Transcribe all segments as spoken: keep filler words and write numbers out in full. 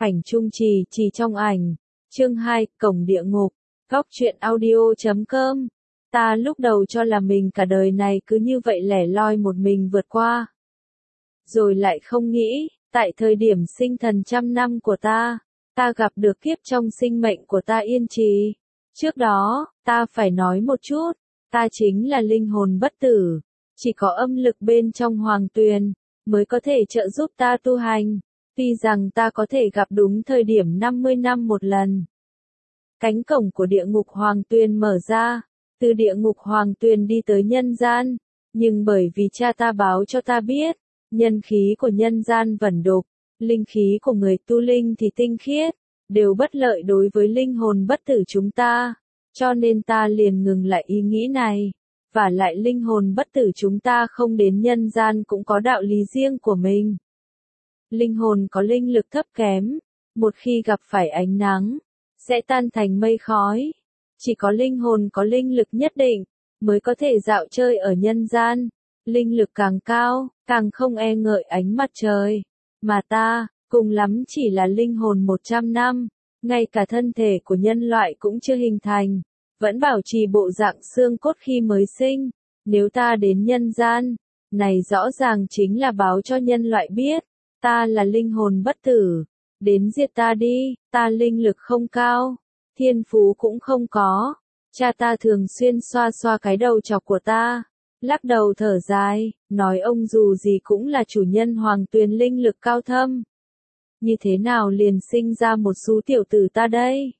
Ảnh chung trì, trì trong ảnh. Chương hai, Cổng địa ngục. Góc truyện audio chấm com. Ta lúc đầu cho là mình cả đời này cứ như vậy lẻ loi một mình vượt qua. Rồi lại không nghĩ, tại thời điểm sinh thần trăm năm của ta, ta gặp được kiếp trong sinh mệnh của ta yên trì. Trước đó, ta phải nói một chút, ta chính là linh hồn bất tử, chỉ có âm lực bên trong hoàng tuyền mới có thể trợ giúp ta tu hành. Tuy rằng ta có thể gặp đúng thời điểm năm mươi năm một lần. Cánh cổng của địa ngục hoàng tuyền mở ra, từ địa ngục hoàng tuyền đi tới nhân gian, nhưng bởi vì cha ta báo cho ta biết, nhân khí của nhân gian vẩn đục, linh khí của người tu linh thì tinh khiết, đều bất lợi đối với linh hồn bất tử chúng ta, cho nên ta liền ngừng lại ý nghĩ này. Và lại linh hồn bất tử chúng ta không đến nhân gian cũng có đạo lý riêng của mình. Linh hồn có linh lực thấp kém, một khi gặp phải ánh nắng, sẽ tan thành mây khói. Chỉ có linh hồn có linh lực nhất định, mới có thể dạo chơi ở nhân gian. Linh lực càng cao, càng không e ngợi ánh mặt trời. Mà ta, cùng lắm chỉ là linh hồn một trăm năm, ngay cả thân thể của nhân loại cũng chưa hình thành, vẫn bảo trì bộ dạng xương cốt khi mới sinh. Nếu ta đến nhân gian, này rõ ràng chính là báo cho nhân loại biết, ta là linh hồn bất tử, đến giết ta đi, ta linh lực không cao, thiên phú cũng không có. Cha ta thường xuyên xoa xoa cái đầu chọc của ta, lắc đầu thở dài, nói ông dù gì cũng là chủ nhân hoàng tuyền linh lực cao thâm. Như thế nào liền sinh ra một số tiểu tử ta đây?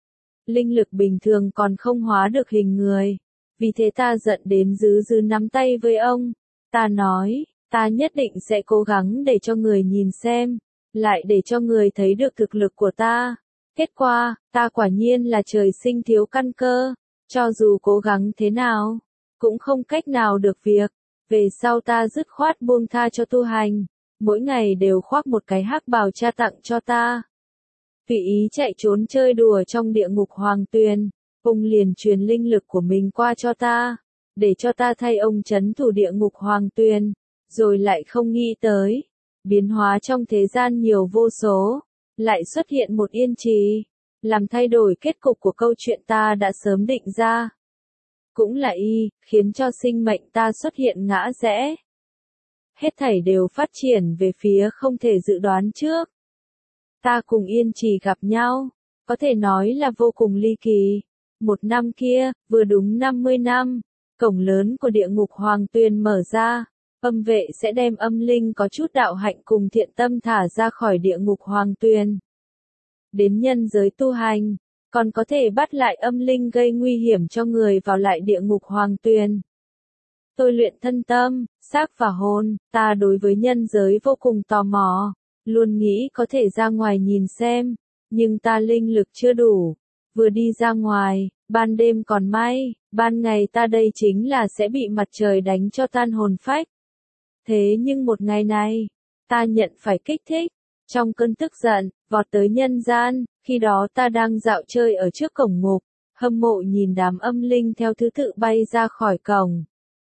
Linh lực bình thường còn không hóa được hình người, vì thế ta giận đến dứ dứ nắm tay với ông. Ta nói, ta nhất định sẽ cố gắng để cho người nhìn xem, lại để cho người thấy được thực lực của ta. Kết quả, ta quả nhiên là trời sinh thiếu căn cơ, cho dù cố gắng thế nào, cũng không cách nào được việc. Về sau ta dứt khoát buông tha cho tu hành, mỗi ngày đều khoác một cái hắc bào cha tặng cho ta. Tùy ý chạy trốn chơi đùa trong địa ngục hoàng tuyền, ông liền truyền linh lực của mình qua cho ta, để cho ta thay ông trấn thủ địa ngục hoàng tuyền, rồi lại không nghĩ tới, biến hóa trong thế gian nhiều vô số, lại xuất hiện một yên trì, làm thay đổi kết cục của câu chuyện ta đã sớm định ra. Cũng là y, khiến cho sinh mệnh ta xuất hiện ngã rẽ. Hết thảy đều phát triển về phía không thể dự đoán trước. Ta cùng Yên Trì gặp nhau, có thể nói là vô cùng ly kỳ. Một năm kia, vừa đúng năm mươi năm, cổng lớn của địa ngục hoàng tuyền mở ra, âm vệ sẽ đem âm linh có chút đạo hạnh cùng thiện tâm thả ra khỏi địa ngục hoàng tuyền. Đến nhân giới tu hành, còn có thể bắt lại âm linh gây nguy hiểm cho người vào lại địa ngục hoàng tuyền. Tôi luyện thân tâm, xác và hồn, ta đối với nhân giới vô cùng tò mò, luôn nghĩ có thể ra ngoài nhìn xem, nhưng ta linh lực chưa đủ, vừa đi ra ngoài, ban đêm còn may, ban ngày ta đây chính là sẽ bị mặt trời đánh cho tan hồn phách. Thế nhưng một ngày này, ta nhận phải kích thích, trong cơn tức giận, vọt tới nhân gian, khi đó ta đang dạo chơi ở trước cổng ngục, hâm mộ nhìn đám âm linh theo thứ tự bay ra khỏi cổng.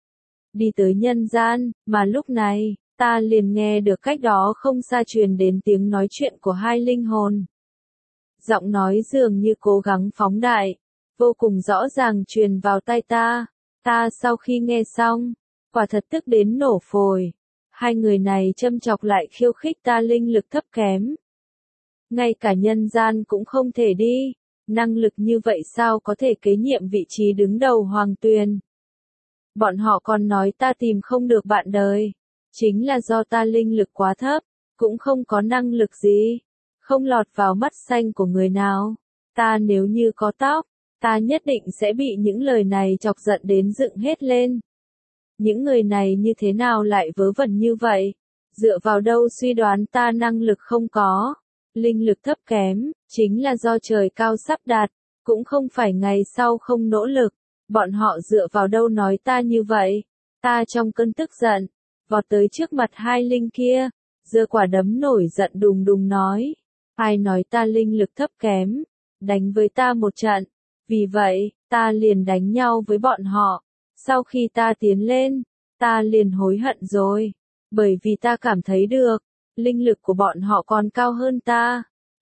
Đi tới nhân gian, mà lúc này, ta liền nghe được cách đó không xa truyền đến tiếng nói chuyện của hai linh hồn. Giọng nói dường như cố gắng phóng đại, vô cùng rõ ràng truyền vào tai ta. Ta sau khi nghe xong, quả thật tức đến nổ phổi. Hai người này châm chọc lại khiêu khích ta linh lực thấp kém. Ngay cả nhân gian cũng không thể đi, năng lực như vậy sao có thể kế nhiệm vị trí đứng đầu hoàng tuyền. Bọn họ còn nói ta tìm không được bạn đời, chính là do ta linh lực quá thấp, cũng không có năng lực gì, không lọt vào mắt xanh của người nào. Ta nếu như có tóc, ta nhất định sẽ bị những lời này chọc giận đến dựng hết lên. Những người này như thế nào lại vớ vẩn như vậy? Dựa vào đâu suy đoán ta năng lực không có? Linh lực thấp kém, chính là do trời cao sắp đặt, cũng không phải ngày sau không nỗ lực. Bọn họ dựa vào đâu nói ta như vậy? Ta trong cơn tức giận, vọt tới trước mặt hai linh kia, giơ quả đấm nổi giận đùng đùng nói. Ai nói ta linh lực thấp kém? Đánh với ta một trận. Vì vậy, ta liền đánh nhau với bọn họ. Sau khi ta tiến lên, ta liền hối hận rồi. Bởi vì ta cảm thấy được, linh lực của bọn họ còn cao hơn ta.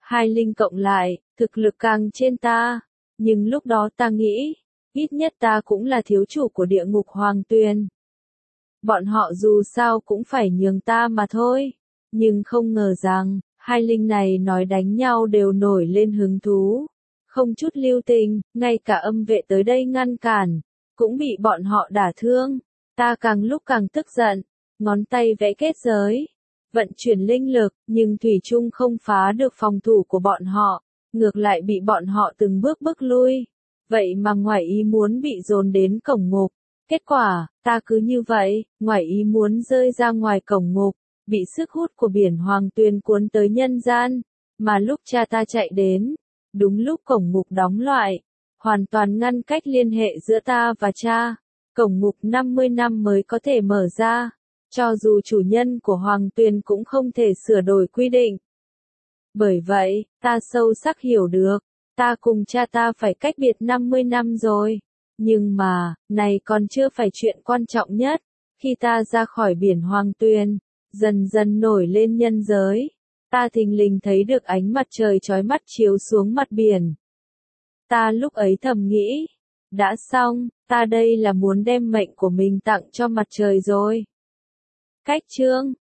hai linh cộng lại, thực lực càng trên ta. Nhưng lúc đó ta nghĩ, ít nhất ta cũng là thiếu chủ của địa ngục Hoàng Tuyền. Bọn họ dù sao cũng phải nhường ta mà thôi. Nhưng không ngờ rằng, hai linh này nói đánh nhau đều nổi lên hứng thú. Không chút lưu tình, ngay cả âm vệ tới đây ngăn cản, cũng bị bọn họ đả thương. Ta càng lúc càng tức giận, ngón tay vẽ kết giới, vận chuyển linh lực, nhưng thủy chung không phá được phòng thủ của bọn họ, ngược lại bị bọn họ từng bước bước lui. Vậy mà ngoài ý muốn bị dồn đến cổng ngục. Kết quả, ta cứ như vậy, ngoài ý muốn rơi ra ngoài cổng ngục, bị sức hút của biển Hoàng Tuyền cuốn tới nhân gian. Mà lúc cha ta chạy đến, đúng lúc cổng ngục đóng lại, hoàn toàn ngăn cách liên hệ giữa ta và cha. Cổng ngục năm mươi năm mới có thể mở ra, cho dù chủ nhân của Hoàng Tuyền cũng không thể sửa đổi quy định. Bởi vậy, ta sâu sắc hiểu được, ta cùng cha ta phải cách biệt năm mươi năm rồi. Nhưng mà, này còn chưa phải chuyện quan trọng nhất. Khi ta ra khỏi biển Hoàng Tuyền, dần dần nổi lên nhân giới, ta thình lình thấy được ánh mặt trời chói mắt chiếu xuống mặt biển. Ta lúc ấy thầm nghĩ, đã xong, ta đây là muốn đem mệnh của mình tặng cho mặt trời rồi. Cách chương